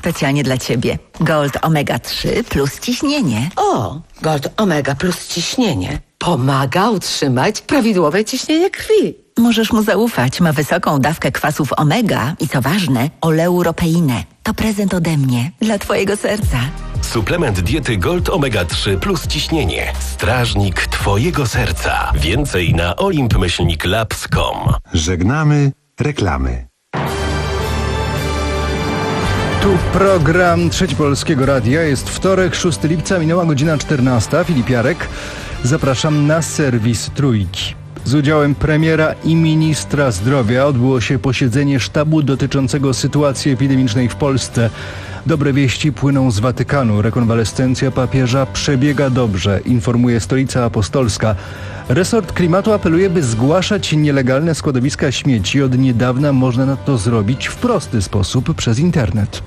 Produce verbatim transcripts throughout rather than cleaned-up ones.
specjalnie dla Ciebie. Gold Omega trzy plus ciśnienie. O, Gold Omega plus ciśnienie pomaga utrzymać prawidłowe ciśnienie krwi. Możesz mu zaufać. Ma wysoką dawkę kwasów omega i co ważne, oleuropeinę. To prezent ode mnie dla Twojego serca. Suplement diety Gold Omega trzy plus ciśnienie. Strażnik Twojego serca. Więcej na olimp myślnik labs kropka com. Żegnamy reklamy. Tu program Trzeci Polskiego Radia. Jest wtorek, szóstego lipca, minęła godzina czternasta. Filip Jarek. Zapraszam na serwis Trójki. Z udziałem premiera i ministra zdrowia odbyło się posiedzenie sztabu dotyczącego sytuacji epidemicznej w Polsce. Dobre wieści płyną z Watykanu. Rekonwalescencja papieża przebiega dobrze, informuje Stolica Apostolska. Resort Klimatu apeluje, by zgłaszać nielegalne składowiska śmieci. Od niedawna można to zrobić w prosty sposób przez internet.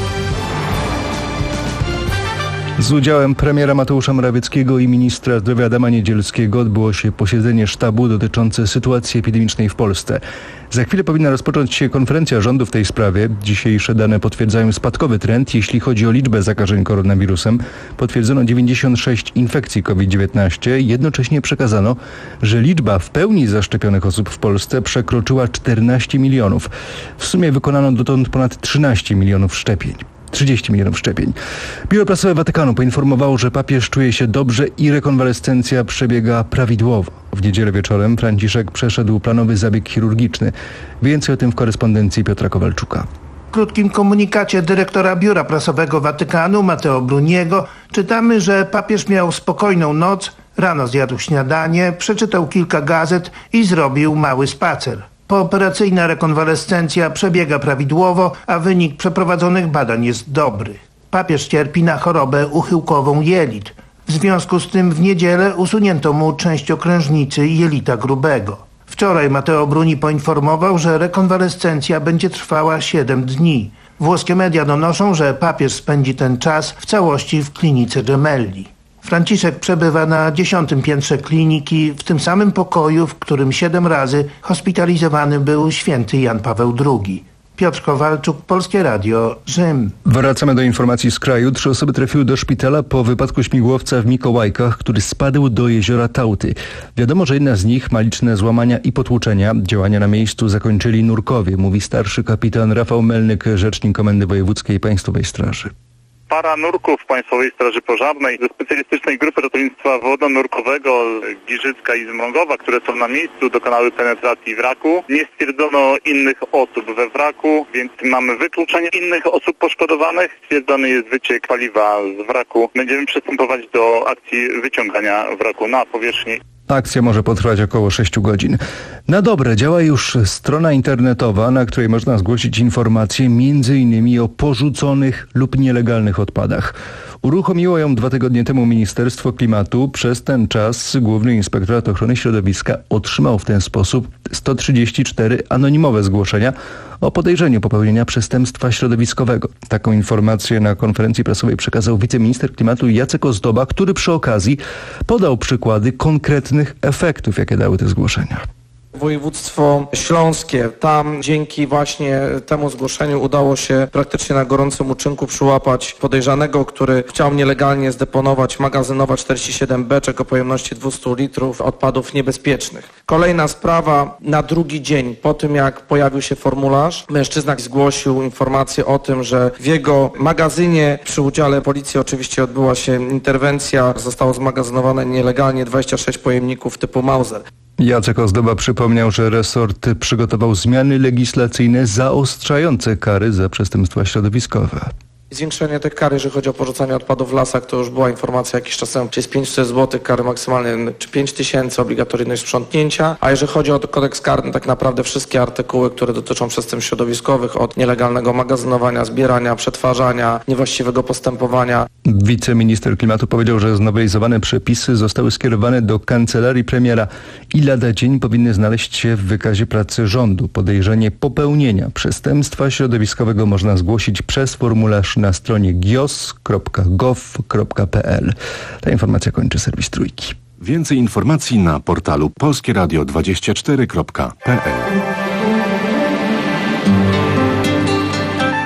Z udziałem premiera Mateusza Morawieckiego i ministra zdrowia Adama Niedzielskiego odbyło się posiedzenie sztabu dotyczące sytuacji epidemicznej w Polsce. Za chwilę powinna rozpocząć się konferencja rządu w tej sprawie. Dzisiejsze dane potwierdzają spadkowy trend, jeśli chodzi o liczbę zakażeń koronawirusem. Potwierdzono dziewięćdziesiąt sześć infekcji COVID dziewiętnaście. Jednocześnie przekazano, że liczba w pełni zaszczepionych osób w Polsce przekroczyła czternaście milionów. W sumie wykonano dotąd ponad trzynaście milionów szczepień. trzydzieści milionów szczepień. Biuro Prasowe Watykanu poinformowało, że papież czuje się dobrze i rekonwalescencja przebiega prawidłowo. W niedzielę wieczorem Franciszek przeszedł planowy zabieg chirurgiczny. Więcej o tym w korespondencji Piotra Kowalczuka. W krótkim komunikacie dyrektora Biura Prasowego Watykanu Matteo Bruniego czytamy, że papież miał spokojną noc, rano zjadł śniadanie, przeczytał kilka gazet i zrobił mały spacer. Pooperacyjna rekonwalescencja przebiega prawidłowo, a wynik przeprowadzonych badań jest dobry. Papież cierpi na chorobę uchyłkową jelit. W związku z tym w niedzielę usunięto mu część okrężnicy jelita grubego. Wczoraj Matteo Bruni poinformował, że rekonwalescencja będzie trwała siedem dni. Włoskie media donoszą, że papież spędzi ten czas w całości w klinice Gemelli. Franciszek przebywa na dziesiątym piętrze kliniki, w tym samym pokoju, w którym siedem razy hospitalizowany był święty Jan Paweł drugi. Piotr Kowalczuk, Polskie Radio, Rzym. Wracamy do informacji z kraju. Trzy osoby trafiły do szpitala po wypadku śmigłowca w Mikołajkach, który spadł do jeziora Tałty. Wiadomo, że jedna z nich ma liczne złamania i potłuczenia. Działania na miejscu zakończyli nurkowie, mówi starszy kapitan Rafał Melnyk, rzecznik Komendy Wojewódzkiej Państwowej Straży. Para nurków Państwowej Straży Pożarnej ze specjalistycznej grupy ratownictwa wodonurkowego Giżycka i Zmrągowa, które są na miejscu, dokonały penetracji wraku. Nie stwierdzono innych osób we wraku, więc mamy wykluczenie innych osób poszkodowanych. Stwierdzony jest wyciek paliwa z wraku. Będziemy przystępować do akcji wyciągania wraku na powierzchnię. Akcja może potrwać około sześciu godzin. Na dobre działa już strona internetowa, na której można zgłosić informacje między innymi o porzuconych lub nielegalnych odpadach. Uruchomiło ją dwa tygodnie temu Ministerstwo Klimatu. Przez ten czas Główny Inspektorat Ochrony Środowiska otrzymał w ten sposób sto trzydzieści cztery anonimowe zgłoszenia o podejrzeniu popełnienia przestępstwa środowiskowego. Taką informację na konferencji prasowej przekazał wiceminister klimatu Jacek Ozdoba, który przy okazji podał przykłady konkretnych efektów, jakie dały te zgłoszenia. Województwo śląskie, tam dzięki właśnie temu zgłoszeniu udało się praktycznie na gorącym uczynku przyłapać podejrzanego, który chciał nielegalnie zdeponować, magazynować czterdzieści siedem beczek o pojemności dwieście litrów odpadów niebezpiecznych. Kolejna sprawa, na drugi dzień po tym jak pojawił się formularz, mężczyzna zgłosił informację o tym, że w jego magazynie przy udziale policji oczywiście odbyła się interwencja, zostało zmagazynowane nielegalnie dwadzieścia sześć pojemników typu Mauser. Jacek Ozdoba przypomniał, że resort przygotował zmiany legislacyjne zaostrzające kary za przestępstwa środowiskowe. Zwiększenie tych kar, jeżeli chodzi o porzucanie odpadów w lasach, to już była informacja jakiś czas temu, czy jest pięćset złotych kary maksymalne, czy pięć tysięcy obligatoryjność sprzątnięcia, a jeżeli chodzi o kodeks karny, tak naprawdę wszystkie artykuły, które dotyczą przestępstw środowiskowych, od nielegalnego magazynowania, zbierania, przetwarzania, niewłaściwego postępowania. Wiceminister klimatu powiedział, że znowelizowane przepisy zostały skierowane do kancelarii premiera i lada dzień powinny znaleźć się w wykazie pracy rządu. Podejrzenie popełnienia przestępstwa środowiskowego można zgłosić przez formularz na stronie gios kropka gov kropka p l. Ta informacja kończy serwis Trójki. Więcej informacji na portalu polskie radio dwadzieścia cztery kropka p l.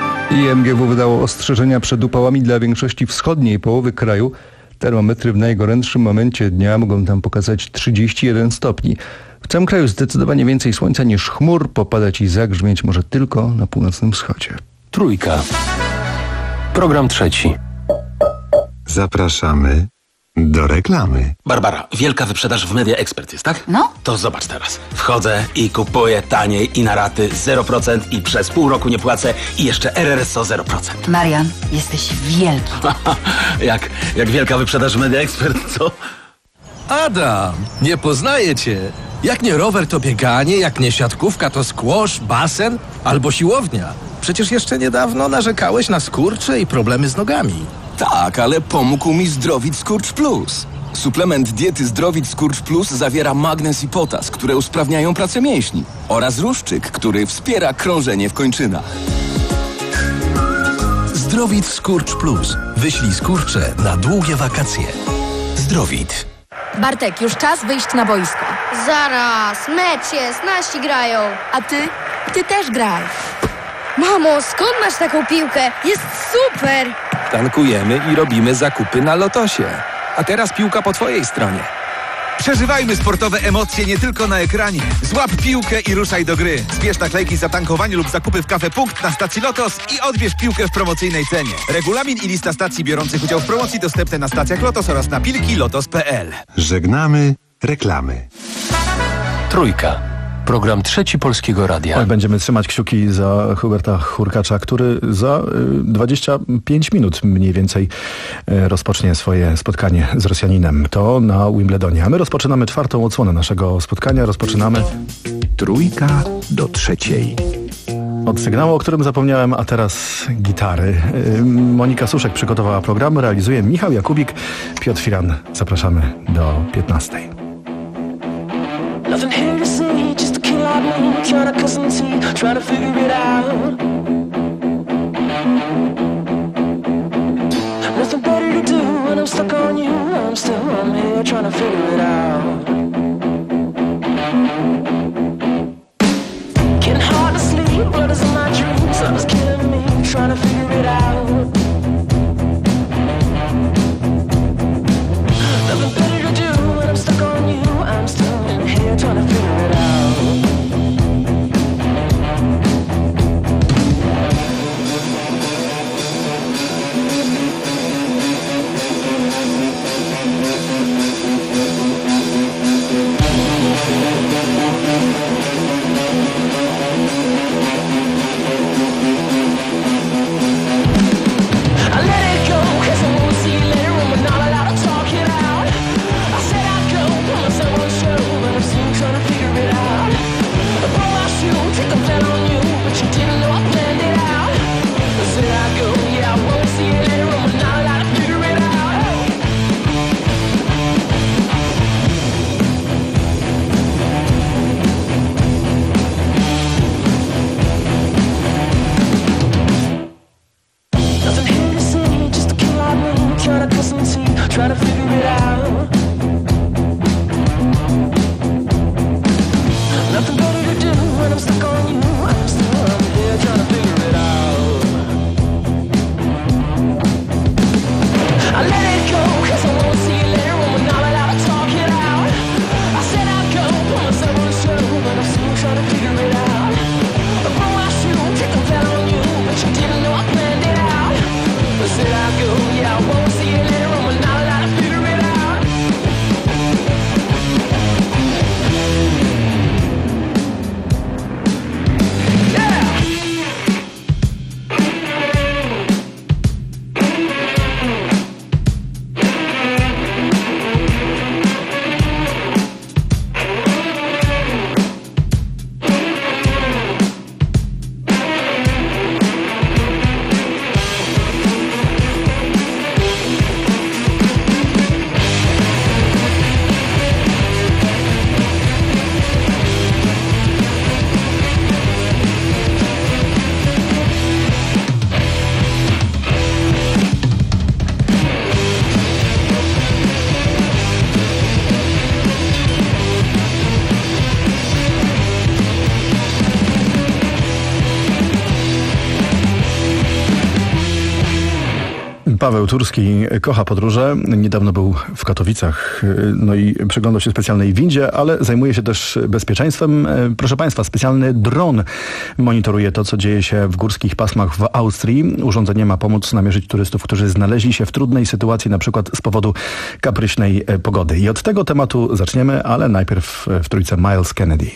I M G W wydało ostrzeżenia przed upałami dla większości wschodniej połowy kraju. Termometry w najgorętszym momencie dnia mogą tam pokazać trzydzieści jeden stopni. W całym kraju zdecydowanie więcej słońca niż chmur, popadać i zagrzmieć może tylko na północnym wschodzie. Trójka. Program trzeci. Zapraszamy do reklamy. Barbara, wielka wyprzedaż w Media Expert jest, tak? No. To zobacz teraz. Wchodzę i kupuję taniej i na raty zero procent i przez pół roku nie płacę i jeszcze R R S O zero procent. Marian, jesteś wielki. jak, jak wielka wyprzedaż w Media Expert, co? Adam, nie poznaję cię. Jak nie rower, to bieganie, jak nie siatkówka, to squash, basen albo siłownia. Przecież jeszcze niedawno narzekałeś na skurcze i problemy z nogami. Tak, ale pomógł mi Zdrowit Skurcz Plus. Suplement diety Zdrowit Skurcz Plus zawiera magnez i potas, które usprawniają pracę mięśni, oraz ruszczyk, który wspiera krążenie w kończynach. Zdrowit Skurcz Plus. Wyślij skurcze na długie wakacje. Zdrowit. Bartek, już czas wyjść na boisko. Zaraz, mecz jest, nasi grają. A ty? Ty też graj. Mamo, skąd masz taką piłkę? Jest super! Tankujemy i robimy zakupy na Lotosie. A teraz piłka po twojej stronie. Przeżywajmy sportowe emocje nie tylko na ekranie. Złap piłkę i ruszaj do gry. Zbierz naklejki za tankowanie lub zakupy w Cafe Punkt na stacji Lotos i odbierz piłkę w promocyjnej cenie. Regulamin i lista stacji biorących udział w promocji dostępne na stacjach Lotos oraz na pilki lotos kropka p l. Żegnamy reklamy. Trójka. Program trzeci Polskiego Radia. Oj, będziemy trzymać kciuki za Huberta Hurkacza, który za dwadzieścia pięć minut mniej więcej rozpocznie swoje spotkanie z Rosjaninem. To na Wimbledonie. A my rozpoczynamy czwartą odsłonę naszego spotkania. Rozpoczynamy Trójka do trzeciej. Od sygnału, o którym zapomniałem, a teraz gitary. Monika Suszek przygotowała program, realizuje Michał Jakubik, Piotr Firan. Zapraszamy do piętnastej. Nothing here to see, just a kid like me, trying to cut some teeth, trying to figure it out. Nothing better to do when I'm stuck on you, I'm still I'm here trying to figure it out. Getting hard to sleep, blood is in my dreams, love is killing me, trying to figure it out. Nothing better to do when I'm stuck on you, I'm still here trying to figure it out. I let it go, cause I won't see you later when we're not allowed to talk it out. I said I'd go, put myself on show, but I'm still trying to figure it out. I pull my shoe, take a plan on you, but you didn't know I planned it out. I said I'd go, yeah, I won't see you later when we're not allowed to figure it out. Nothing here to see, just a kid like me, trying to cut some teeth, trying to figure it out. Nothing better to do when I'm stuck on you, I'm still I'm here trying to figure it out. Paweł Turski kocha podróże. Niedawno był w Katowicach, no i przyglądał się specjalnej windzie, ale zajmuje się też bezpieczeństwem. Proszę Państwa, specjalny dron monitoruje to, co dzieje się w górskich pasmach w Austrii. Urządzenie ma pomóc namierzyć turystów, którzy znaleźli się w trudnej sytuacji, na przykład z powodu kapryśnej pogody. I od tego tematu zaczniemy, ale najpierw w trójce Miles Kennedy.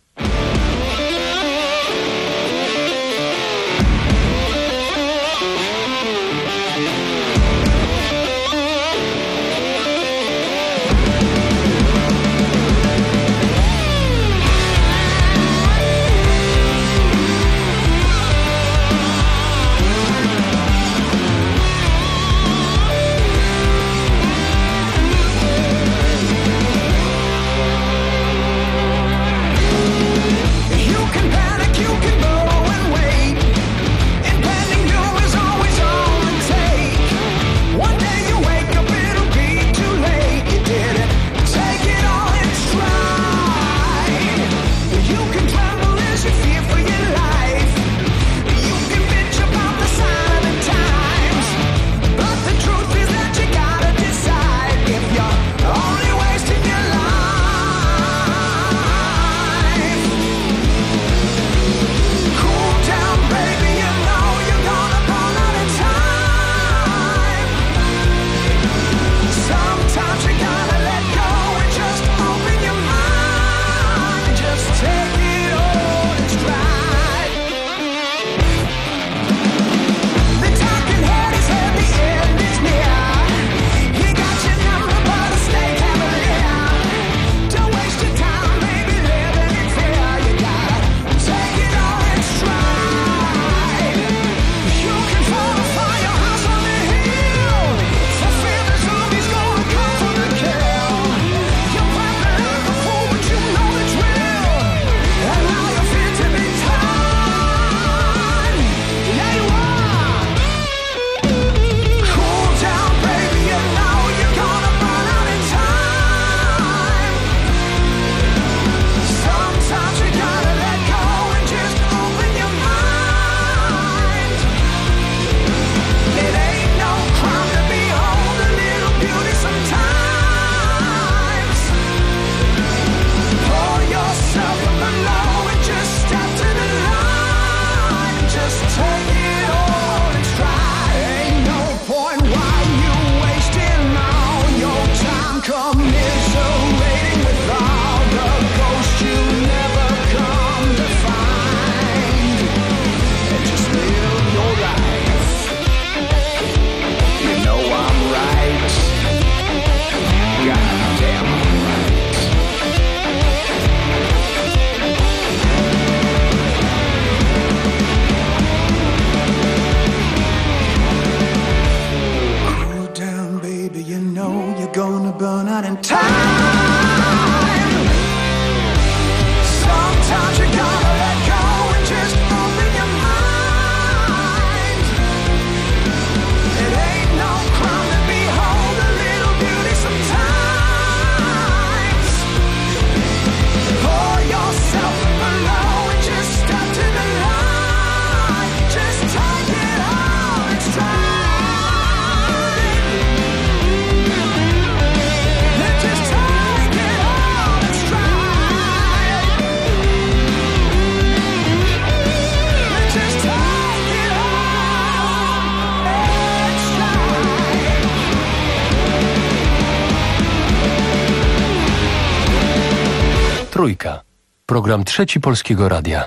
Trójka. Program Trzeci Polskiego Radia.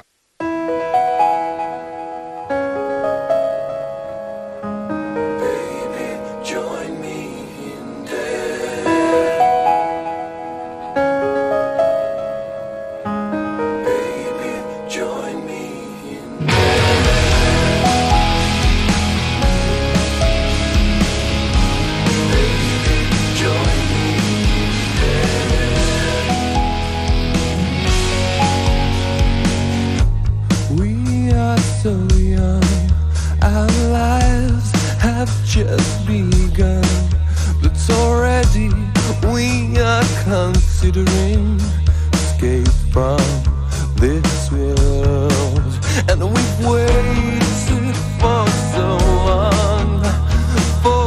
And we've waited for so long for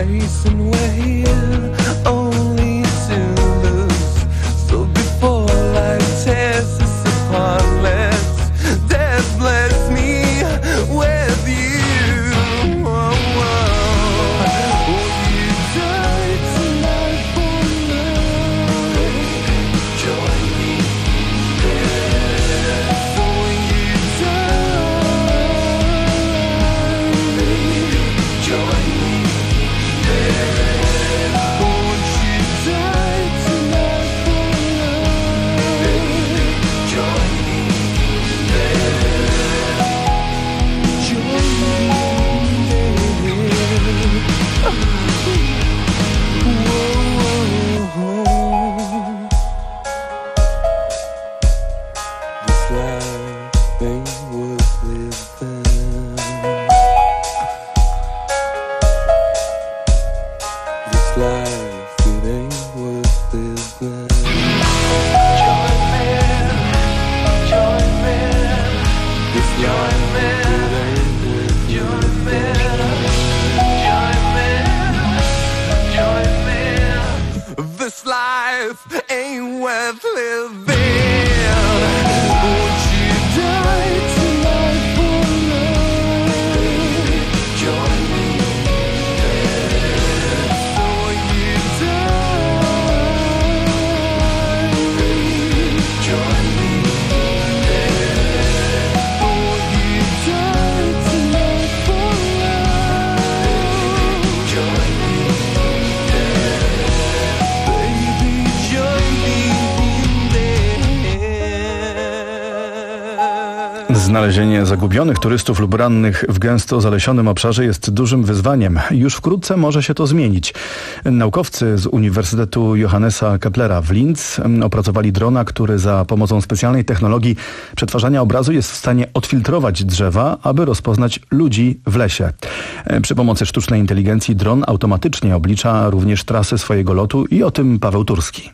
race and we're only to lose. So before life tears us apart, let's death bless me with you. Whoa, whoa. Will you die tonight for love? Join me there. So will you die? Join me there. Won't you die tonight for love? Join me there. Join me there. Whoa. This life ain't worth living. This life, it ain't worth living. Join me, join me. This life, it ain't worth join me, join me, join me. This life ain't worth living. Won't you die tonight for love? Join me there. So you die. Join me there. Won't you die tonight for love? Join me there. Baby, join me there. Znalezienie zagubionych turystów lub rannych w gęsto zalesionym obszarze jest dużym wyzwaniem. Już wkrótce może się to zmienić. Naukowcy z Uniwersytetu Johannesa Keplera w Linz opracowali drona, który za pomocą specjalnej technologii przetwarzania obrazu jest w stanie odfiltrować drzewa, aby rozpoznać ludzi w lesie. Przy pomocy sztucznej inteligencji dron automatycznie oblicza również trasy swojego lotu i o tym Paweł Turski.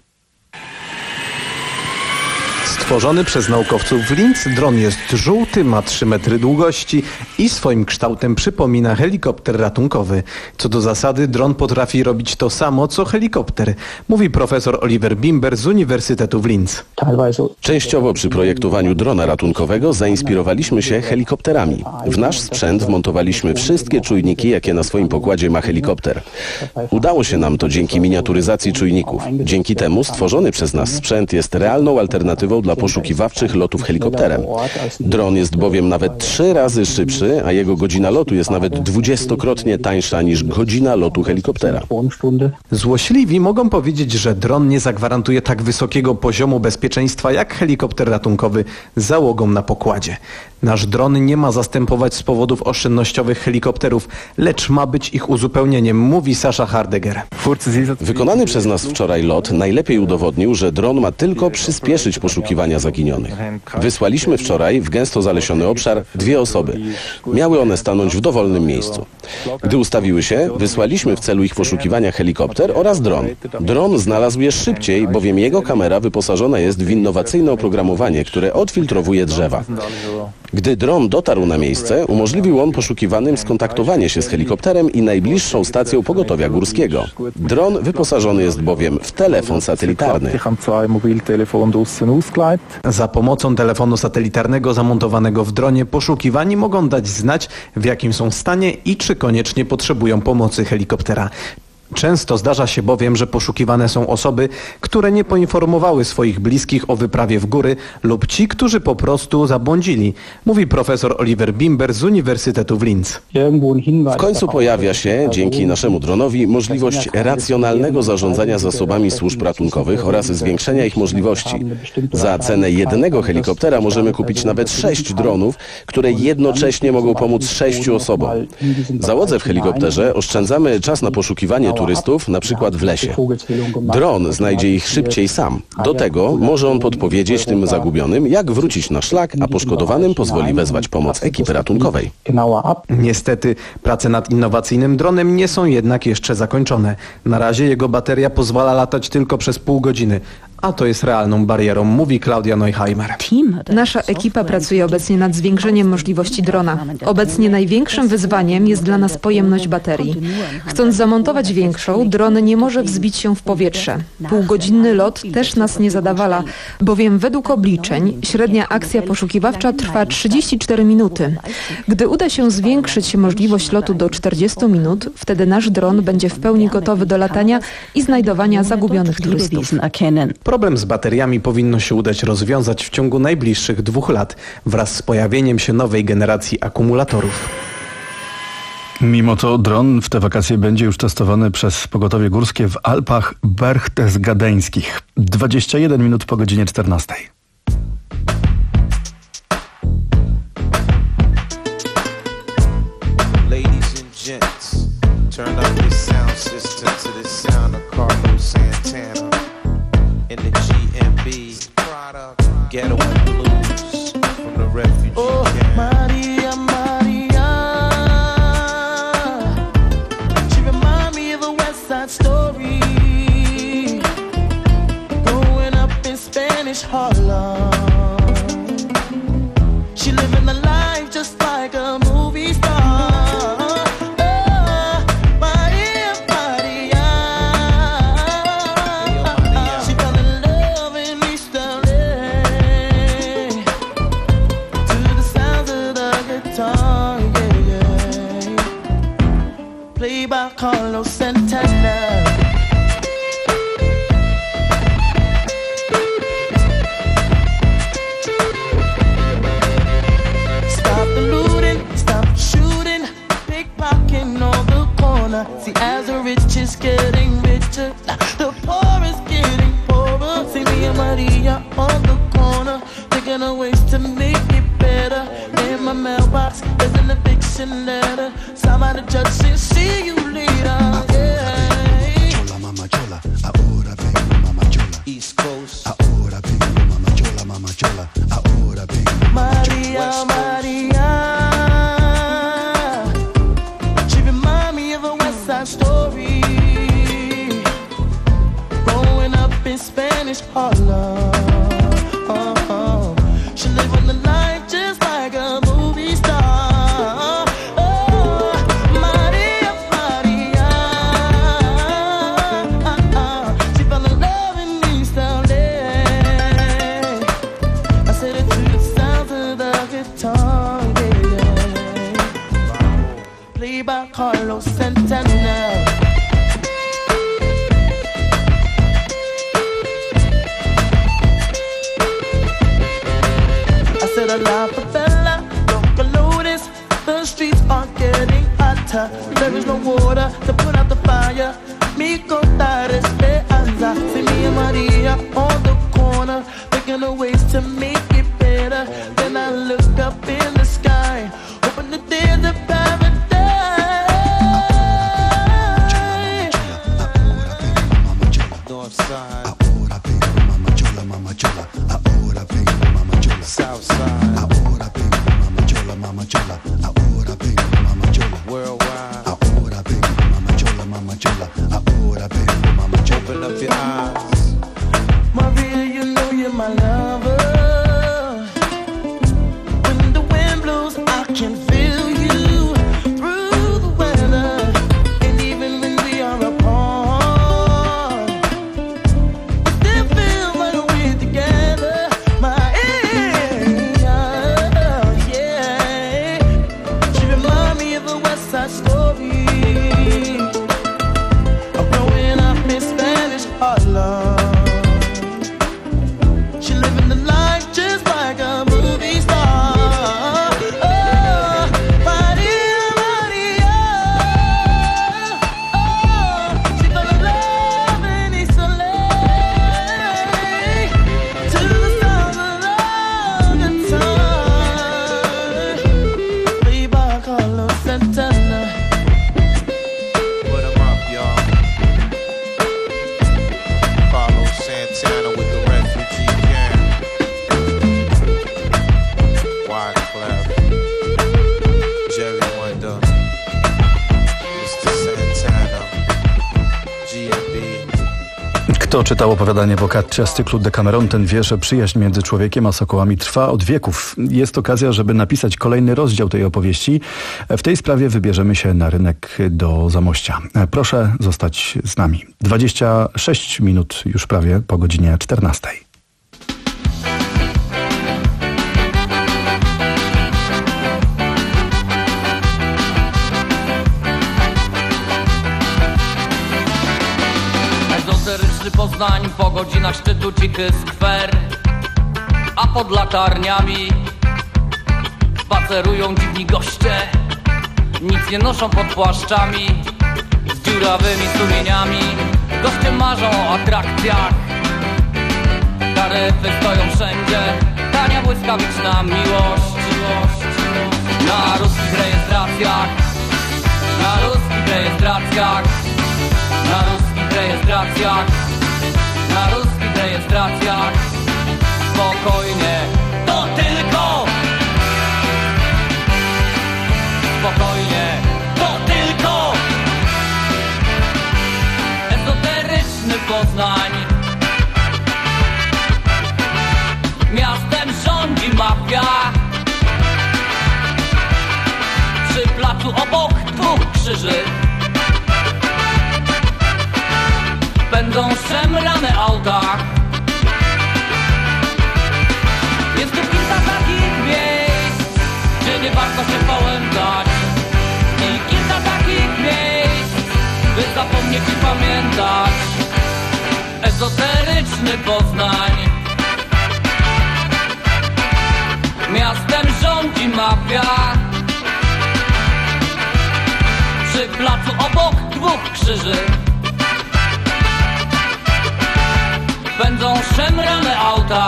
Stworzony przez naukowców w Linz, dron jest żółty, ma trzy metry długości i swoim kształtem przypomina helikopter ratunkowy. Co do zasady, dron potrafi robić to samo, co helikopter, mówi profesor Oliver Bimber z Uniwersytetu w Linz. Częściowo przy projektowaniu drona ratunkowego zainspirowaliśmy się helikopterami. W nasz sprzęt wmontowaliśmy wszystkie czujniki, jakie na swoim pokładzie ma helikopter. Udało się nam to dzięki miniaturyzacji czujników. Dzięki temu stworzony przez nas sprzęt jest realną alternatywą dla poszukiwawczych lotów helikopterem. Dron jest bowiem nawet trzy razy szybszy, a jego godzina lotu jest nawet dwudziestokrotnie tańsza niż godzina lotu helikoptera. Złośliwi mogą powiedzieć, że dron nie zagwarantuje tak wysokiego poziomu bezpieczeństwa jak helikopter ratunkowy z załogą na pokładzie. Nasz dron nie ma zastępować z powodów oszczędnościowych helikopterów, lecz ma być ich uzupełnieniem, mówi Sascha Hardegger. Wykonany przez nas wczoraj lot najlepiej udowodnił, że dron ma tylko przyspieszyć poszukiwania zaginionych. Wysłaliśmy wczoraj w gęsto zalesiony obszar dwie osoby. Miały one stanąć w dowolnym miejscu. Gdy ustawiły się, wysłaliśmy w celu ich poszukiwania helikopter oraz dron. Dron znalazł je szybciej, bowiem jego kamera wyposażona jest w innowacyjne oprogramowanie, które odfiltrowuje drzewa. Gdy dron dotarł na miejsce, umożliwił on poszukiwanym skontaktowanie się z helikopterem i najbliższą stacją pogotowia górskiego. Dron wyposażony jest bowiem w telefon satelitarny. Za pomocą telefonu satelitarnego zamontowanego w dronie poszukiwani mogą dać znać, w jakim są stanie i czy koniecznie potrzebują pomocy helikoptera. Często zdarza się bowiem, że poszukiwane są osoby, które nie poinformowały swoich bliskich o wyprawie w góry lub ci, którzy po prostu zabłądzili, mówi profesor Oliver Bimber z Uniwersytetu w Linz. W końcu pojawia się, dzięki naszemu dronowi, możliwość racjonalnego zarządzania zasobami służb ratunkowych oraz zwiększenia ich możliwości. Za cenę jednego helikoptera możemy kupić nawet sześć dronów, które jednocześnie mogą pomóc sześciu osobom. Załodze w helikopterze oszczędzamy czas na poszukiwanie turystów, na przykład w lesie. Dron znajdzie ich szybciej sam. Do tego może on podpowiedzieć tym zagubionym, jak wrócić na szlak, a poszkodowanym pozwoli wezwać pomoc ekipy ratunkowej. Niestety prace nad innowacyjnym dronem nie są jednak jeszcze zakończone. Na razie jego bateria pozwala latać tylko przez pół godziny, a to jest realną barierą, mówi Klaudia Neuheimer. Nasza ekipa pracuje obecnie nad zwiększeniem możliwości drona. Obecnie największym wyzwaniem jest dla nas pojemność baterii. Chcąc zamontować większą, dron nie może wzbić się w powietrze. Półgodzinny lot też nas nie zadawala, bowiem według obliczeń średnia akcja poszukiwawcza trwa trzydzieści cztery minuty. Gdy uda się zwiększyć możliwość lotu do czterdziestu minut, wtedy nasz dron będzie w pełni gotowy do latania i znajdowania zagubionych turystów. Problem z bateriami powinno się udać rozwiązać w ciągu najbliższych dwóch lat wraz z pojawieniem się nowej generacji akumulatorów. Mimo to dron w te wakacje będzie już testowany przez pogotowie górskie w Alpach Berchtesgadeńskich. dwadzieścia jeden minut po godzinie czternastej. Ladies and gents, turn up your sound system to the sound of Carlos Santana in the G M B Ghetto Blues from the refugee oh, camp. Maria, Maria, she remind me of a West Side Story, growing up in Spanish Harlem. She living the life just like a movie star. By Carlos Santana. Stop the looting, stop the shooting, pickpocketing on the corner. See, as the rich is getting richer, the poor is getting poorer. See me and Maria on the corner, thinking of ways to make it better. In my mailbox, there's an eviction letter. Somebody judge says, see you later. Yeah. Chola, mama chola, ahora vengo, mama chola. East Coast, ahora vengo, mama chola, mama chola, ahora vengo. Maria, Maria, she remind me of a West Side Story, growing up in Spanish Harlem. Oh, oh. She live on the life just like a movie star. Oh, Maria, Maria, she found the love in East L A. I said it to the sound of the guitar, yeah. Played by Carlos Santana. A la favela, local notice, the streets are getting hotter. There is no water to put out the fire. Mi contar esperanza. See me and Maria on the corner, thinking of ways to make it better. Then I look up in the sky, hoping that there's a paradise. North side, ahora vengo, mama chola, mama chola, ahora vengo, mama chola. South side, ahora vengo, mama chola, mama chola, ahora vengo, mama chola. Worldwide, ahora vengo, mama chola, mama chola, ahora vengo, mama chola. Open up your eyes, Maria, you know you're my lover. Kto czytał opowiadanie Boccaccia z cyklu Decameron, ten wie, że przyjaźń między człowiekiem a sokołami trwa od wieków. Jest okazja, żeby napisać kolejny rozdział tej opowieści. W tej sprawie wybierzemy się na rynek do Zamościa. Proszę zostać z nami. dwadzieścia sześć minut już prawie po godzinie czternastej. Poznań po godzinach szczytu cichy skwer, a pod latarniami spacerują dziwni goście. Nic nie noszą pod płaszczami z dziurawymi sumieniami. Goście marzą o atrakcjach, taryfy stoją wszędzie, tania błyskawiczna miłość. Na ruskich rejestracjach, na ruskich rejestracjach, na ruskich rejestracjach, na ruskich rejestracjach. Spokojnie, to tylko spokojnie, to tylko ezoteryczny Poznań. Miastem rządzi mafia. Przy placu obok dwóch krzyży będą szemrane auta. Jest tu kilka takich miejsc, gdzie nie warto się pałętać, i kilka takich miejsc, by zapomnieć i pamiętać. Ezoteryczny Poznań. Miastem rządzi mafia. Przy placu obok dwóch krzyży będą szemrane auta.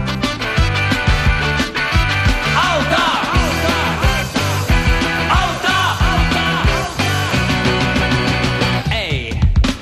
Auta! Auta! Ej!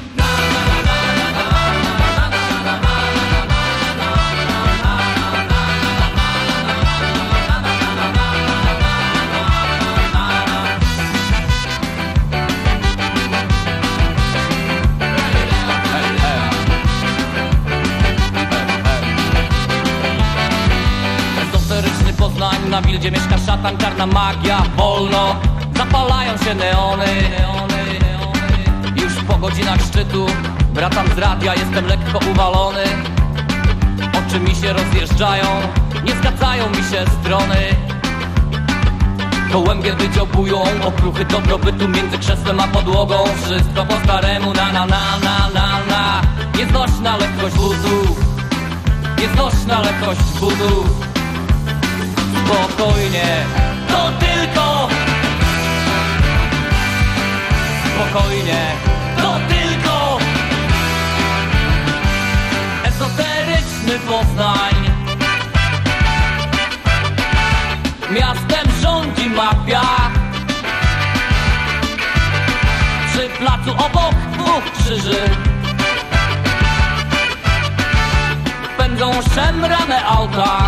Na Wildzie mieszka szatan, czarna magia, wolno zapalają się neony. Już po godzinach szczytu wracam z radia, jestem lekko uwalony. Oczy mi się rozjeżdżają, nie zgadzają mi się strony. Gołębie wydziobują okruchy dobrobytu między krzesłem a podłogą. Wszystko po staremu, na na na na na na. Nieznośna lekkość butów, nieznośna lekkość butów. Spokojnie, to tylko spokojnie, to tylko ezoteryczny Poznań. Miastem rządzi mafia. Przy placu obok dwóch krzyży będą szemrane auta.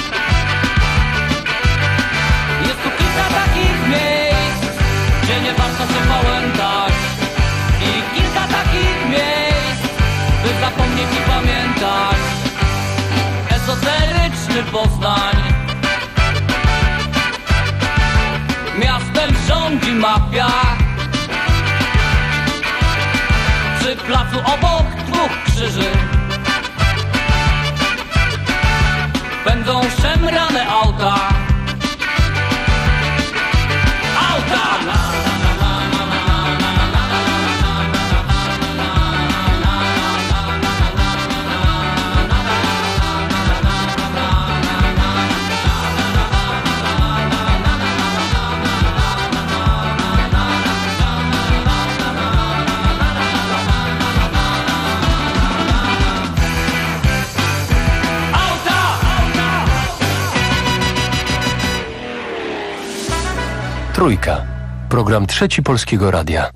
Jest tu kilka takich miejsc, gdzie nie warto się pałętać, i kilka takich miejsc, by zapomnieć i pamiętać. Ezoteryczny Poznań. Miastem rządzi mafia. Przy placu obok dwóch krzyży będą szemrane auta. Trójka. Program Trzeci Polskiego Radia.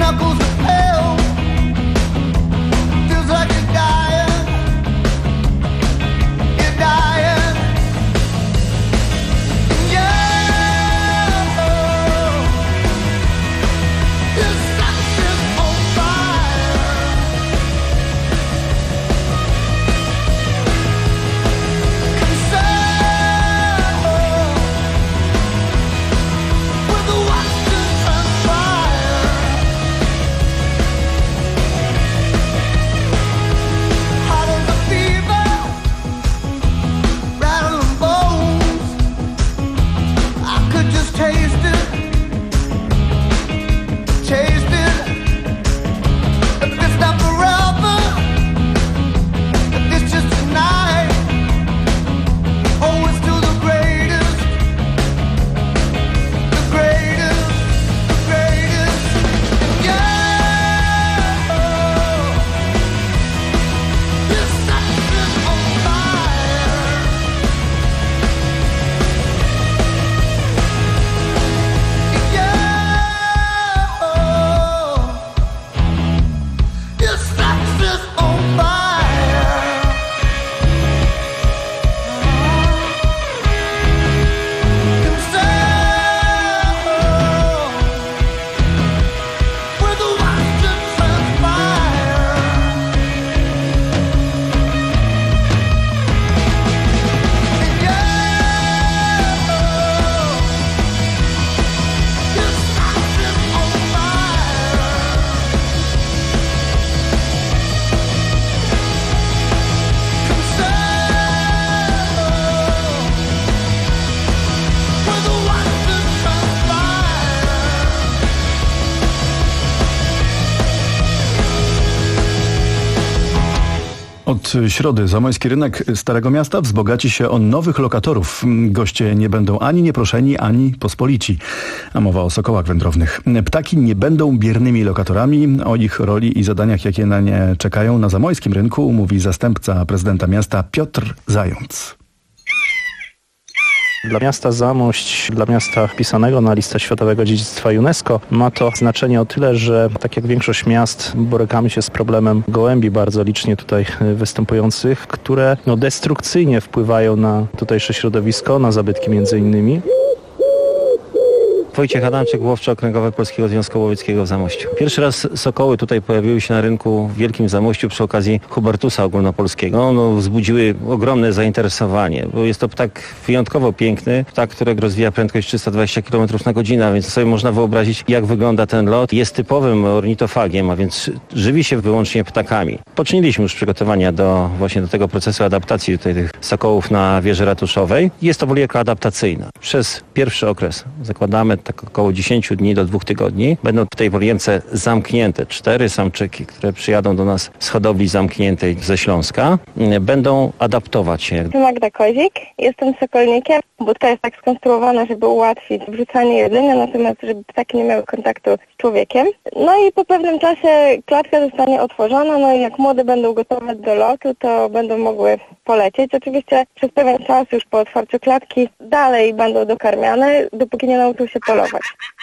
Od środy Zamojski Rynek Starego Miasta wzbogaci się o nowych lokatorów. Goście nie będą ani nieproszeni, ani pospolici. A mowa o sokołach wędrownych. Ptaki nie będą biernymi lokatorami. O ich roli i zadaniach, jakie na nie czekają na zamojskim rynku, mówi zastępca prezydenta miasta Piotr Zając. Dla miasta Zamość, dla miasta wpisanego na listę Światowego Dziedzictwa UNESCO ma to znaczenie o tyle, że tak jak większość miast borykamy się z problemem gołębi bardzo licznie tutaj występujących, które no, destrukcyjnie wpływają na tutejsze środowisko, na zabytki między innymi. Wojciech Adamczyk, łowczy okręgowy Polskiego Związku Łowieckiego w Zamościu. Pierwszy raz sokoły tutaj pojawiły się na rynku w Wielkim Zamościu przy okazji Hubertusa Ogólnopolskiego. No, wzbudziły ogromne zainteresowanie, bo jest to ptak wyjątkowo piękny, ptak, którego rozwija prędkość trzysta dwadzieścia kilometrów na godzinę, więc sobie można wyobrazić, jak wygląda ten lot. Jest typowym ornitofagiem, a więc żywi się wyłącznie ptakami. Poczyniliśmy już przygotowania do właśnie do tego procesu adaptacji tutaj tych sokołów na wieży ratuszowej. Jest to wolierka adaptacyjna. Przez pierwszy okres zakładamy tak około dziesięć dni do dwóch tygodni. Będą w tej wolierce zamknięte cztery samczyki, które przyjadą do nas z hodowli zamkniętej ze Śląska. Będą adaptować się. Jestem Magda Kozik, jestem sokolnikiem. Budka jest tak skonstruowana, żeby ułatwić wrzucanie jedzenia, natomiast żeby ptaki nie miały kontaktu z człowiekiem. No i po pewnym czasie klatka zostanie otworzona, no i jak młode będą gotowe do lotu, to będą mogły polecieć. Oczywiście przez pewien czas już po otwarciu klatki dalej będą dokarmiane, dopóki nie nauczą się polować.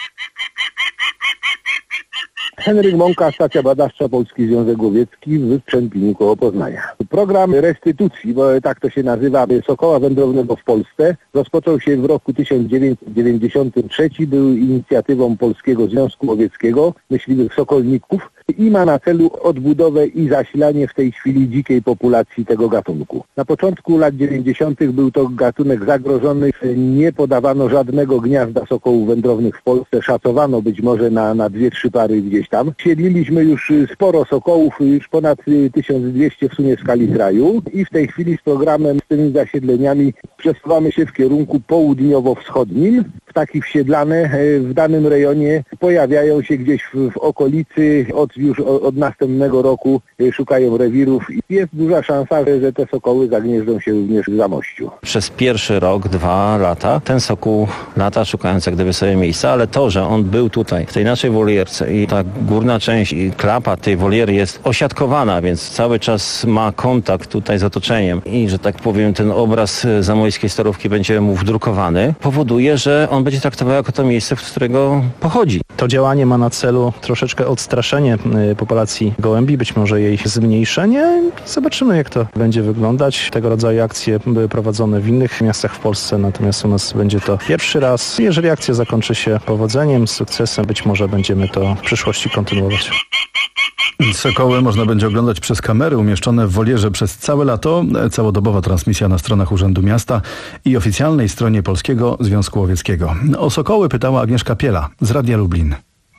Henryk Mąka, Stacja Badawcza Polski Związek Łowiecki w Strzępiniu koło Poznania. Program restytucji, bo tak to się nazywa, sokoła wędrownego w Polsce, rozpoczął się w roku tysiąc dziewięćset dziewięćdziesiątym trzecim. Był inicjatywą Polskiego Związku Łowieckiego, myśliwych sokolników i ma na celu odbudowę i zasilanie w tej chwili dzikiej populacji tego gatunku. Na początku lat dziewięćdziesiątych był to gatunek zagrożony, nie podawano żadnego gniazda sokołów wędrownych w Polsce, szacowano być może na, na dwie, trzy pary gdzieś tam. Siedliliśmy już sporo sokołów, już ponad tysiąc dwieście w sumie w skali kraju i w tej chwili z programem, z tymi zasiedleniami przesuwamy się w kierunku południowo-wschodnim. Ptaki wsiedlane w danym rejonie pojawiają się gdzieś w, w okolicy, od już od, od następnego roku szukają rewirów i jest duża szansa, że te sokoły zagnieżdżą się również w Zamościu. Przez pierwszy rok, dwa lata ten sokół lata szukając jak gdyby sobie miejsca, ale to, że on był tutaj w tej naszej wolierce i ta górna część i klapa tej woliery jest osiadkowana, więc cały czas ma kontakt tutaj z otoczeniem i, że tak powiem, ten obraz zamojskiej starówki będzie mu wdrukowany, powoduje, że on będzie traktował jako to miejsce, z którego pochodzi. To działanie ma na celu troszeczkę odstraszenie populacji gołębi, być może jej zmniejszenie. Zobaczymy, jak to będzie wyglądać. Tego rodzaju akcje były prowadzone w innych miastach w Polsce, natomiast u nas będzie to pierwszy raz. Jeżeli akcja zakończy się powodzeniem, sukcesem, być może będziemy to w przyszłości kontynuować. Sokoły można będzie oglądać przez kamery umieszczone w wolierze przez całe lato. Całodobowa transmisja na stronach Urzędu Miasta i oficjalnej stronie Polskiego Związku Łowieckiego. O sokoły pytała Agnieszka Piela z Radia Lublin.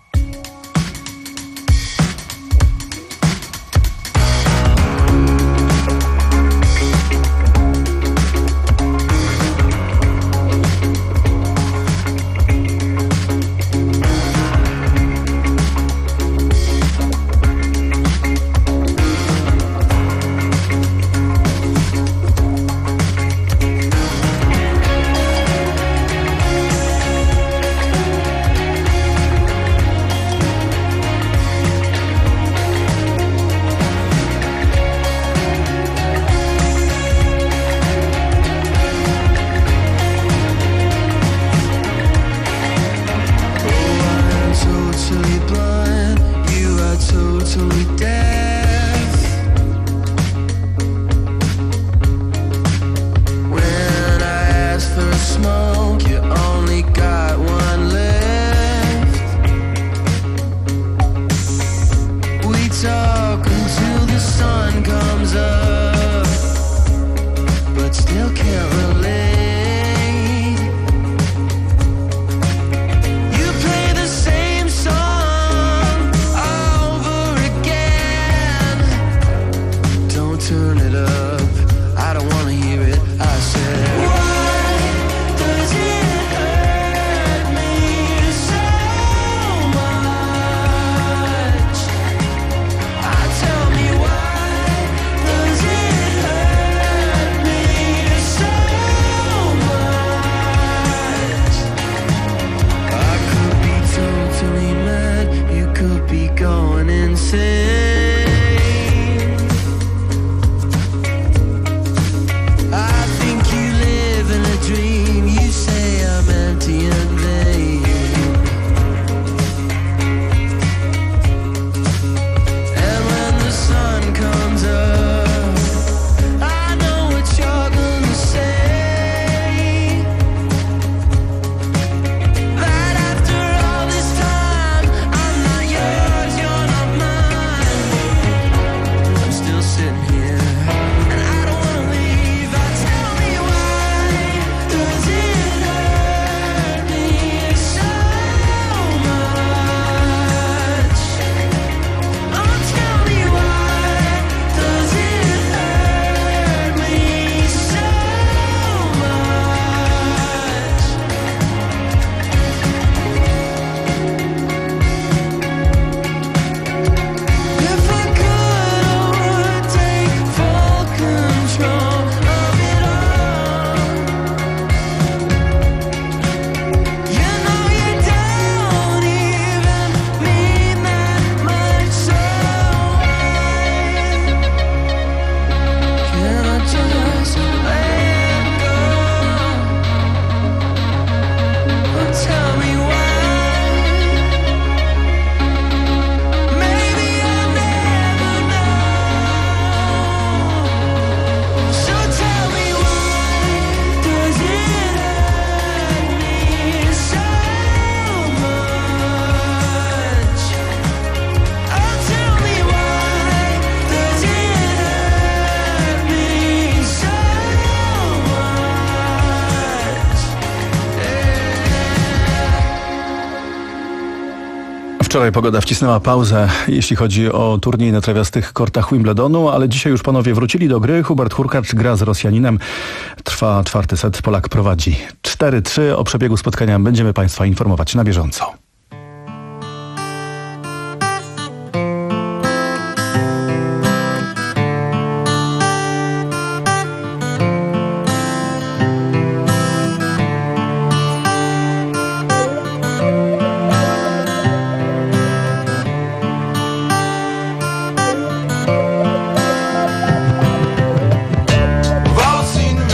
Wczoraj pogoda wcisnęła pauzę, jeśli chodzi o turniej na trawiastych kortach Wimbledonu, ale dzisiaj już panowie wrócili do gry. Hubert Hurkacz gra z Rosjaninem. Trwa czwarty set, Polak prowadzi cztery trzy. O przebiegu spotkania będziemy Państwa informować na bieżąco.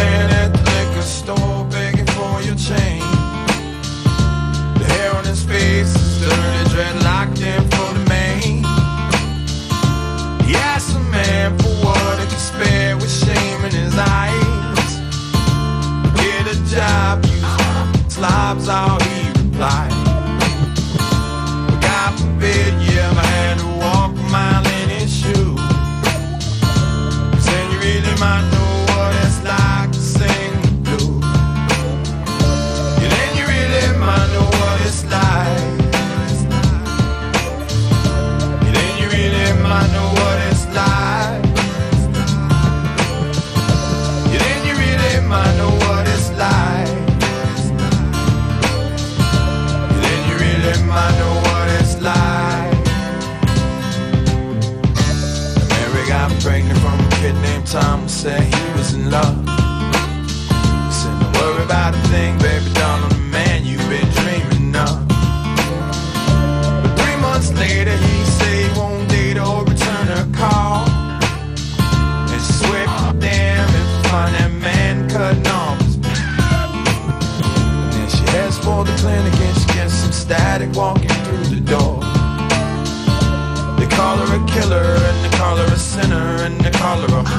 His face walking through the door. They call her a killer and they call her a sinner and they call her a...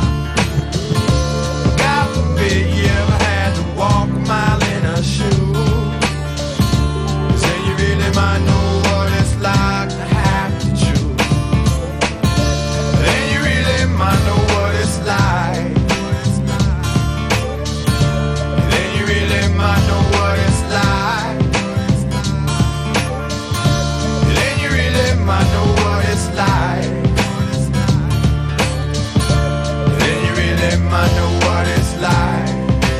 God forbid you ever had to walk a mile in her shoes. Cause then you really might know what it's like to have to choose. Then you really might know what it's like. Then you really might know what it's like. Then you really might know what it's like. Then you really might know what it's like.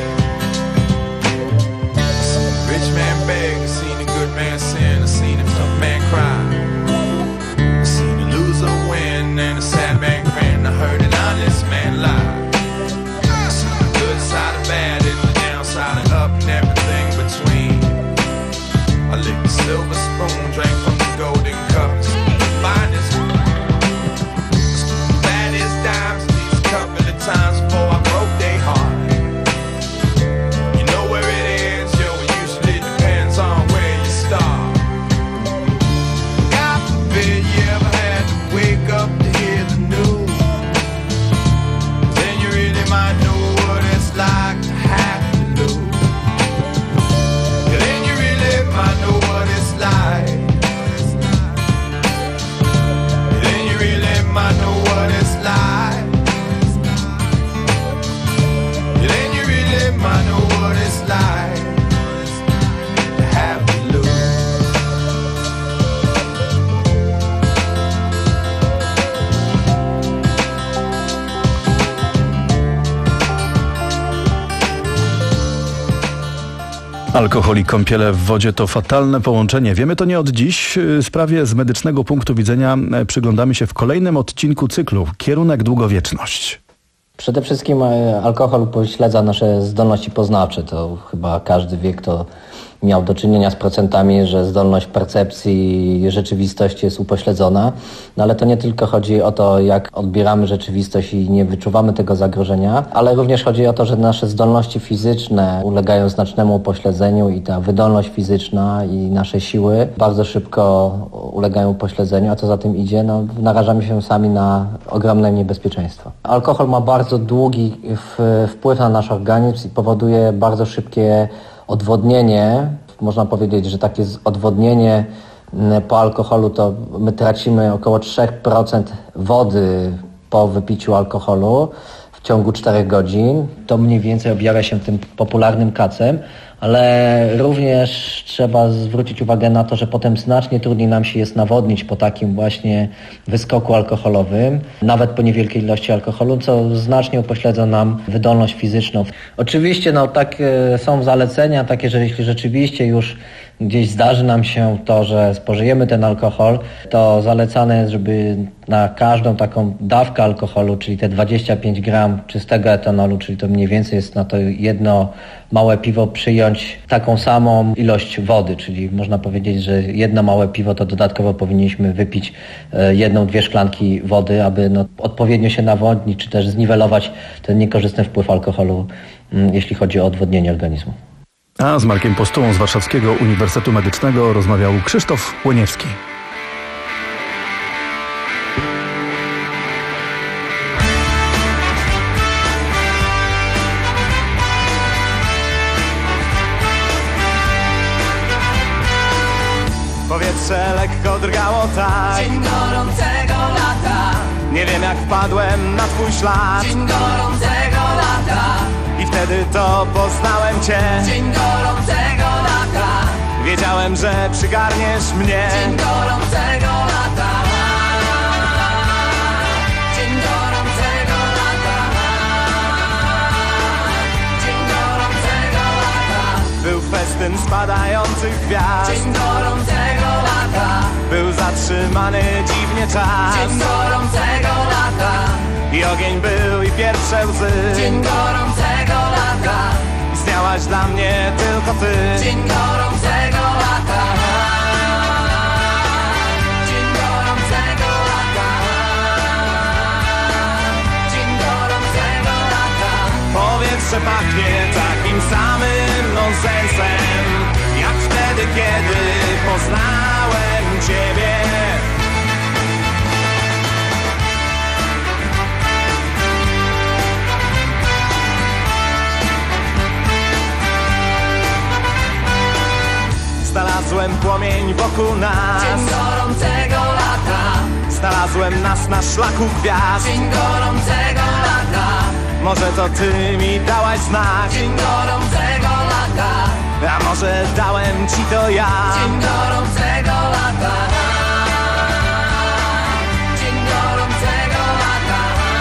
I seen a rich man beg, I seen a good man sin, I seen a tough man cry. I seen a loser win and a sad man grin, I heard an honest man lie. I seen the good side of bad and the downside of up and everything between. I licked the silver spoon, drank from the golden cups. Finest, baddest dimes, these couple of times before I broke their heart. You know where it is, yo, it usually depends on where you start. God forbid you ever had to wake up to hear the news. Then you really might know what it's like to have to lose. Then you really might know what it's like. Then you really might know what it's like. Then you really might know what it's like to have to lose. Alkohol i kąpiele w wodzie to fatalne połączenie. Wiemy to nie od dziś. Sprawie z medycznego punktu widzenia przyglądamy się w kolejnym odcinku cyklu Kierunek Długowieczność. Przede wszystkim e, alkohol upośledza nasze zdolności poznawcze. To chyba każdy wie, kto miał do czynienia z procentami, że zdolność percepcji rzeczywistości jest upośledzona. No ale to nie tylko chodzi o to, jak odbieramy rzeczywistość i nie wyczuwamy tego zagrożenia, ale również chodzi o to, że nasze zdolności fizyczne ulegają znacznemu upośledzeniu i ta wydolność fizyczna i nasze siły bardzo szybko ulegają upośledzeniu, a co za tym idzie, no, narażamy się sami na ogromne niebezpieczeństwo. Alkohol ma bardzo długi wpływ na nasz organizm i powoduje bardzo szybkie odwodnienie. Można powiedzieć, że takie odwodnienie po alkoholu to my tracimy około trzy procent wody po wypiciu alkoholu w ciągu czterech godzin. To mniej więcej objawia się tym popularnym kacem, ale również trzeba zwrócić uwagę na to, że potem znacznie trudniej nam się jest nawodnić po takim właśnie wyskoku alkoholowym, nawet po niewielkiej ilości alkoholu, co znacznie upośledza nam wydolność fizyczną. Oczywiście no, tak, są zalecenia takie, że jeśli rzeczywiście już gdzieś zdarzy nam się to, że spożyjemy ten alkohol, to zalecane jest, żeby na każdą taką dawkę alkoholu, czyli te dwadzieścia pięć gram czystego etanolu, czyli to mniej więcej jest na to jedno małe piwo, przyjąć taką samą ilość wody, czyli można powiedzieć, że jedno małe piwo to dodatkowo powinniśmy wypić jedną, dwie szklanki wody, aby no, odpowiednio się nawodnić, czy też zniwelować ten niekorzystny wpływ alkoholu, jeśli chodzi o odwodnienie organizmu. A z Markiem Postułą z Warszawskiego Uniwersytetu Medycznego rozmawiał Krzysztof Łoniewski. Powietrze lekko drgało tak. Dzień gorącego lata. Nie wiem jak wpadłem na twój ślad. Dzień gorącego lata. I wtedy to poznałem cię. Dzień gorącego lata. Wiedziałem, że przygarniesz mnie. Dzień gorącego lata. Dzień gorącego lata. Dzień gorącego lata. Był festyn spadających gwiazd. Dzień gorącego lata. Był zatrzymany dziwnie czas. Dzień gorącego lata. I ogień był i pierwsze łzy. Dzień gorącego lata. Istniałaś dla mnie tylko ty. Dzień gorącego lata. Dzień gorącego lata. Dzień gorącego lata. Powietrze pachnie takim samym nonsensem, jak wtedy, kiedy poznałem wokół nas. Dzień gorącego lata, Znalazłem nas na szlaku gwiazd. dzień gorącego lata, Może to ty mi dałaś znak, dzień gorącego lata, a może dałem ci to ja. dzień gorącego lata, dzień gorącego lata,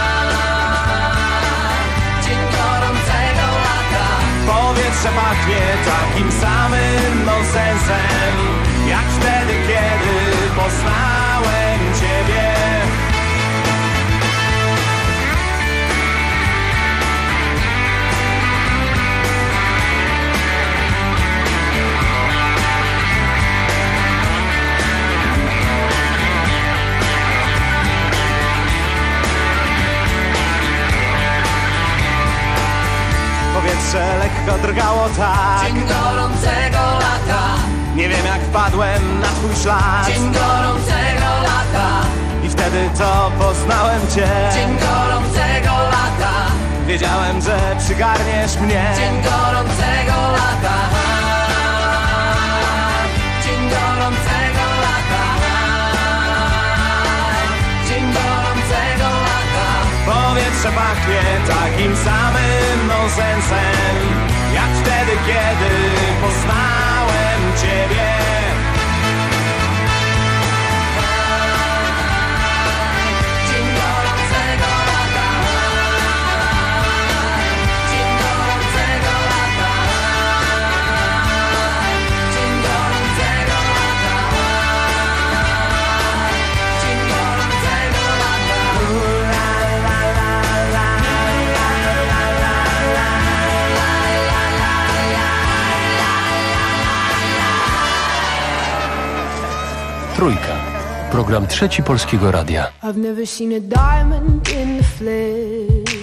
dzień gorącego lata. Powietrze pachnie takim samym nonsensem, jak wtedy, kiedy poznałem ciebie. Powietrze lekko drgało tak, dzień gorącego lata, nie wiem jak wpadłem na twój ślad. dzień gorącego lata, I wtedy to poznałem cię. dzień gorącego lata, Wiedziałem, że przygarniesz mnie. dzień gorącego lata, dzień gorącego lata, dzień gorącego lata. Powietrze pachnie takim samym nonsensem, jak wtedy, kiedy poznałem ciebie. Dzień gorącego lata, dzień gorącego lata, dzień gorącego lata, dzień gorącego Trójka. Program Trzeci Polskiego Radia. I've never seen a diamond in the flesh.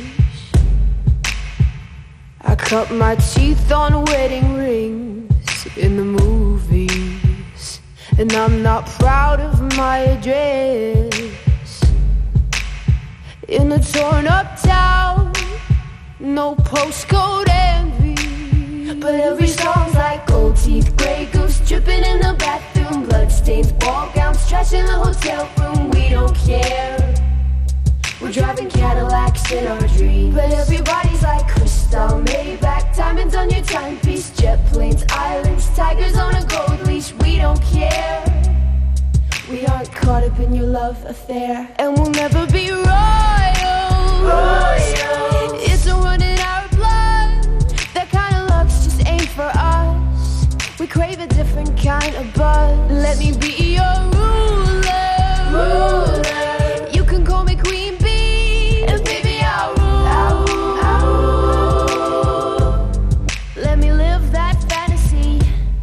I cut my teeth on wedding rings in the movies, and I'm not proud of my address. In a torn up town, no postcode envy, but every song's like gold teeth, grey goose dripping in the bathroom, bloodstains, ball gowns, trash in the hotel room. We don't care. We're driving Cadillacs in our dreams, but everybody's like crystal, Maybach, diamonds on your timepiece, jet planes, islands, tigers on a gold leash. We don't care. We aren't caught up in your love affair, and we'll never be royal. Royal. It's a run in our blood. That kind of luck's just ain't for us. We crave a different kind of buzz. Let me be your ruler. Ruler. You can call me Queen Bee, and baby I'll rule. I'll rule. I'll rule. Let me live that fantasy.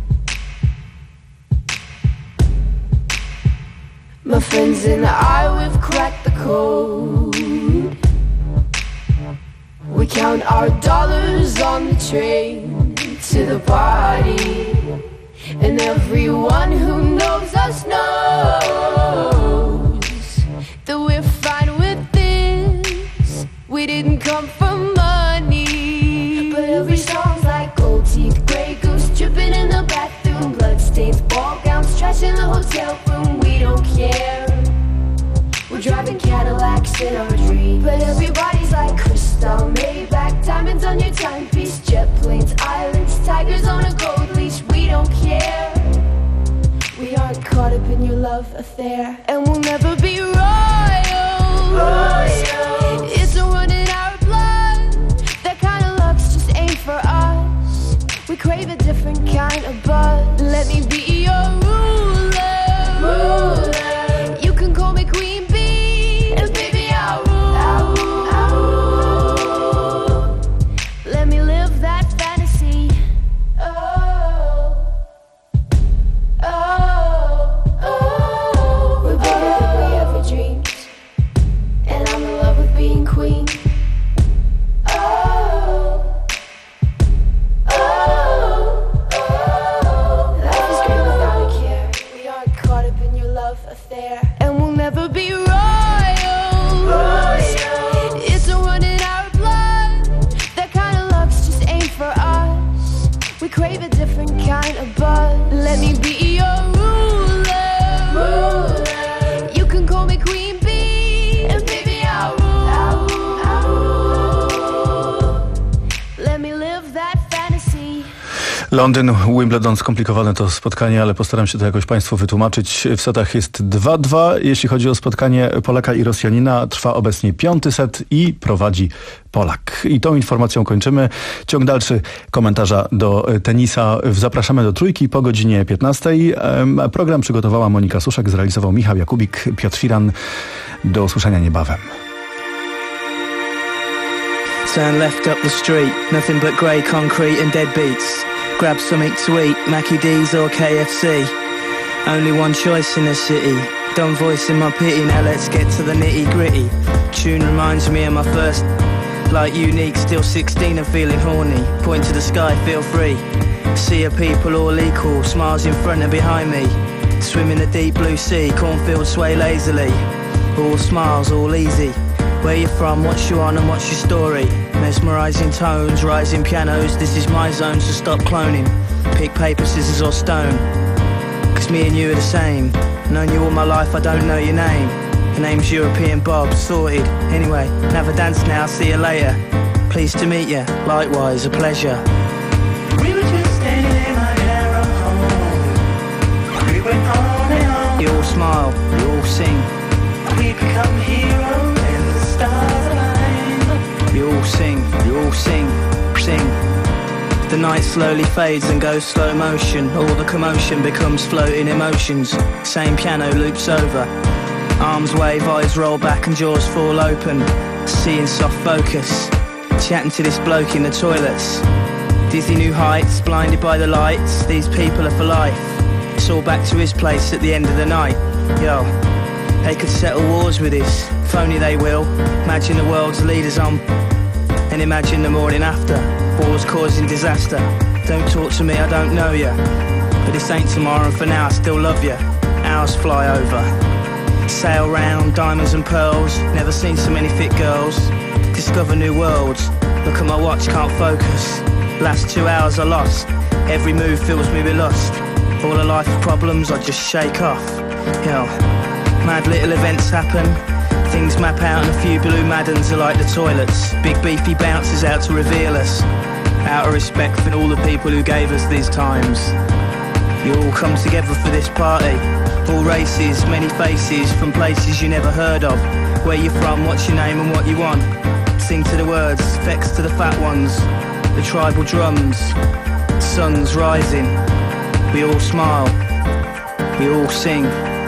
My friends and I, we've cracked the code. We count our dollars on the train to the party, and everyone who knows us knows that we're fine with this. We didn't come for money, but every song's like gold teeth, grey goose dripping in the bathroom, bloodstains, ball gowns, trash in the hotel room. We don't care. We're driving Cadillacs in our dreams, but everybody's like crystal, Maybach, diamonds on your timepiece, jet planes, islands, tigers on a gold leash. We don't care. We aren't caught up in your love affair, and we'll never be royal. Royal. It's a run in our blood. That kind of luck's just ain't for us. We crave a different kind of buzz. Let me be your ruler. Ruler. You can call me Queen Bee, and baby I'll rule. I'll rule. I'll rule. Let me live that fantasy. Oh, oh, oh. We're bigger than we ever dreamed, and I'm in love with being queen. Oh, oh, oh. Life is great without a care. We aren't caught up in your love affair, and we'll never be royal. Royal. It's a run in our blood. That kind of luck's just ain't for us. We crave a different kind of buzz. Let me be your ruler. Londyn, Wimbledon, skomplikowane to spotkanie, ale postaram się to jakoś Państwu wytłumaczyć. W setach jest dwa dwa. Jeśli chodzi o spotkanie Polaka i Rosjanina, trwa obecnie piąty set i prowadzi Polak. I tą informacją kończymy. Ciąg dalszy komentarza do tenisa. Zapraszamy do Trójki po godzinie piętnastej. Program przygotowała Monika Suszek, zrealizował Michał Jakubik, Piotr Firan. Do usłyszenia niebawem. Turn left up the street, nothing but grey concrete and dead beats. Grab something to eat, Mackie D's or K F C. Only one choice in the city. Don't voice in my pity, now let's get to the nitty gritty. Tune reminds me of my first, like unique, still sixteen and feeling horny. Point to the sky, feel free. See a people all equal, smiles in front and behind me. Swim in the deep blue sea, cornfields sway lazily. All smiles, all easy. Where you from, what's you on and what's your story? Mesmerising tones, rising pianos, this is my zone, so stop cloning. Pick paper, scissors or stone, cause me and you are the same. Known you all my life, I don't know your name. The name's European Bob, sorted. Anyway, have a dance now, see you later. Pleased to meet you, likewise, a pleasure. We were just standing in my narrow home. We went on and on. You all smile, you all sing. We become heroes and the stars align. You all sing, you all sing, sing. The night slowly fades and goes slow motion. All the commotion becomes floating emotions. Same piano loops over. Arms wave, eyes roll back and jaws fall open. Seeing soft focus. Chatting to this bloke in the toilets. Dizzy new heights, blinded by the lights. These people are for life. It's all back to his place at the end of the night. Yo. They could settle wars with this, if only they will. Imagine the world's leaders on, and imagine the morning after. Wars causing disaster. Don't talk to me, I don't know ya. But this ain't tomorrow, and for now I still love ya. Hours fly over. Sail round, diamonds and pearls. Never seen so many fit girls. Discover new worlds. Look at my watch, can't focus. Last two hours are lost. Every move fills me with lust. All the life problems I just shake off. Yo. Mad little events happen. Things map out and a few blue Maddens are like the toilets. Big beefy bounces out to reveal us. Out of respect for all the people who gave us these times. You all come together for this party. All races, many faces, from places you never heard of. Where you from, what's your name and what you want. Sing to the words, vex to the fat ones. The tribal drums, sun's rising. We all smile, we all sing.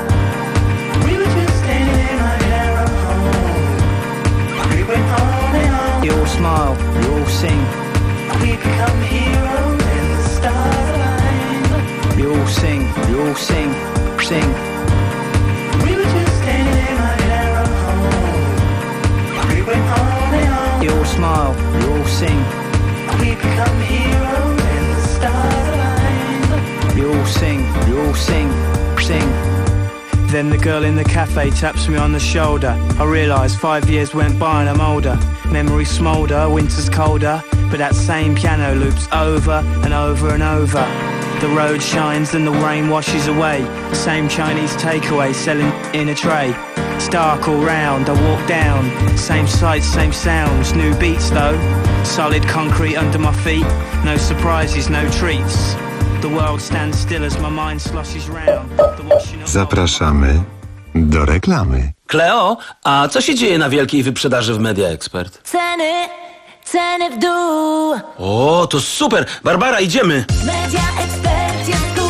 You all smile, you all sing. We become heroes and the stars align. You all sing, you all sing, sing. We were just standing in my narrow home. We went on and on. You all smile, you all sing. We become heroes and the stars align. You all sing, you all sing, sing. Then the girl in the cafe taps me on the shoulder. I realise five years went by and I'm older. Memories smoulder, winter's colder, but that same piano loops over and over and over. The road shines and the rain washes away. Same Chinese takeaway selling in a tray. It's dark all round, I walk down. Same sights, same sounds, new beats though. Solid concrete under my feet. No surprises, no treats. The world stands still as my mind sloshes round. Zapraszamy do reklamy. Kleo, a co się dzieje na wielkiej wyprzedaży w Media Expert? Ceny, ceny w dół. O, to super! Barbara, idziemy! Media Expert jest tu.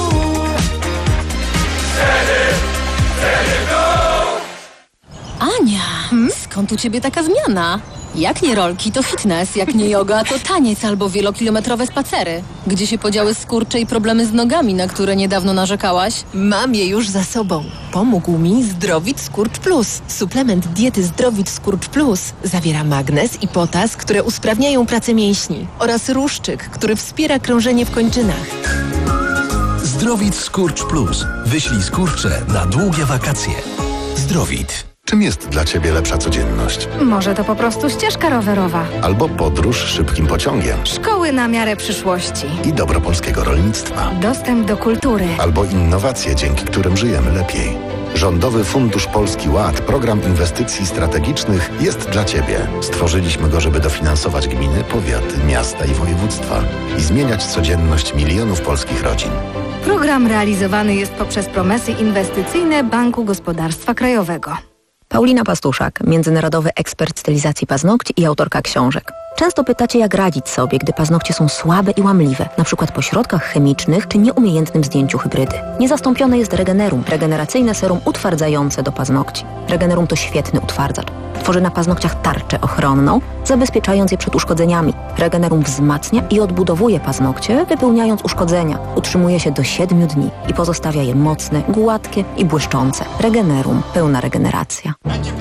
Ceny, ceny w dół. Ania, hmm? Skąd u ciebie taka zmiana? Jak nie rolki, to fitness, jak nie yoga, to taniec albo wielokilometrowe spacery. Gdzie się podziały skurcze i problemy z nogami, na które niedawno narzekałaś? Mam je już za sobą. Pomógł mi Zdrowit Skurcz Plus. Suplement diety Zdrowit Skurcz Plus zawiera magnez i potas, które usprawniają pracę mięśni oraz ruszczyk, który wspiera krążenie w kończynach. Zdrowit Skurcz Plus. Wyślij skurcze na długie wakacje. Zdrowit. Czym jest dla Ciebie lepsza codzienność? Może to po prostu ścieżka rowerowa. Albo podróż szybkim pociągiem. Szkoły na miarę przyszłości. I dobro polskiego rolnictwa. Dostęp do kultury. Albo innowacje, dzięki którym żyjemy lepiej. Rządowy Fundusz Polski Ład, program inwestycji strategicznych, jest dla Ciebie. Stworzyliśmy go, żeby dofinansować gminy, powiaty, miasta i województwa i zmieniać codzienność milionów polskich rodzin. Program realizowany jest poprzez promesy inwestycyjne Banku Gospodarstwa Krajowego. Paulina Pastuszak, międzynarodowy ekspert stylizacji paznokci i autorka książek. Często pytacie, jak radzić sobie, gdy paznokcie są słabe i łamliwe, na przykład po środkach chemicznych czy nieumiejętnym zdjęciu hybrydy. Niezastąpione jest Regenerum, regeneracyjne serum utwardzające do paznokci. Regenerum to świetny utwardzacz. Tworzy na paznokciach tarczę ochronną, zabezpieczając je przed uszkodzeniami. Regenerum wzmacnia i odbudowuje paznokcie, wypełniając uszkodzenia. Utrzymuje się do siedmiu dni i pozostawia je mocne, gładkie i błyszczące. Regenerum. Pełna regeneracja.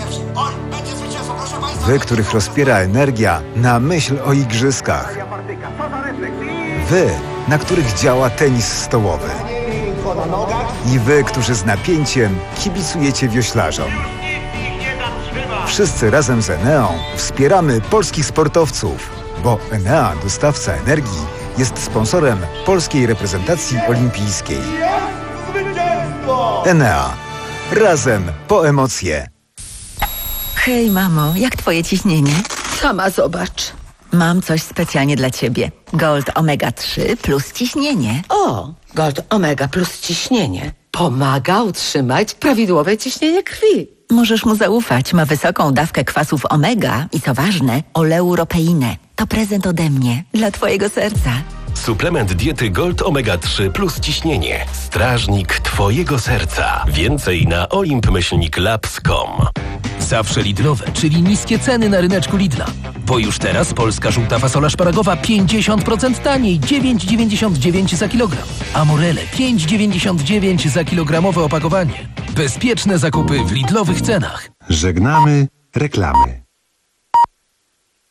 Wy, których rozpiera energia na myśl o igrzyskach. Wy, na których działa tenis stołowy. I wy, którzy z napięciem kibicujecie wioślarzom. Wszyscy razem z Eneą wspieramy polskich sportowców, bo Enea, dostawca energii, jest sponsorem polskiej reprezentacji olimpijskiej. Enea. Razem po emocje. Hej, mamo, jak twoje ciśnienie? Sama zobacz. Mam coś specjalnie dla ciebie. Gold Omega trzy plus ciśnienie. O, Gold Omega plus ciśnienie. Pomaga utrzymać prawidłowe ciśnienie krwi. Możesz mu zaufać. Ma wysoką dawkę kwasów omega i co ważne, oleuropeinę. To prezent ode mnie dla twojego serca. Suplement diety Gold Omega trzy plus ciśnienie. Strażnik twojego serca. Więcej na olimp myślnik labs kropka com. Zawsze Lidlowe, czyli niskie ceny na ryneczku Lidla. Bo już teraz polska żółta fasola szparagowa pięćdziesiąt procent taniej, dziewięć dziewięćdziesiąt dziewięć za kilogram. A morele pięć dziewięćdziesiąt dziewięć za kilogramowe opakowanie. Bezpieczne zakupy w Lidlowych cenach. Żegnamy reklamy.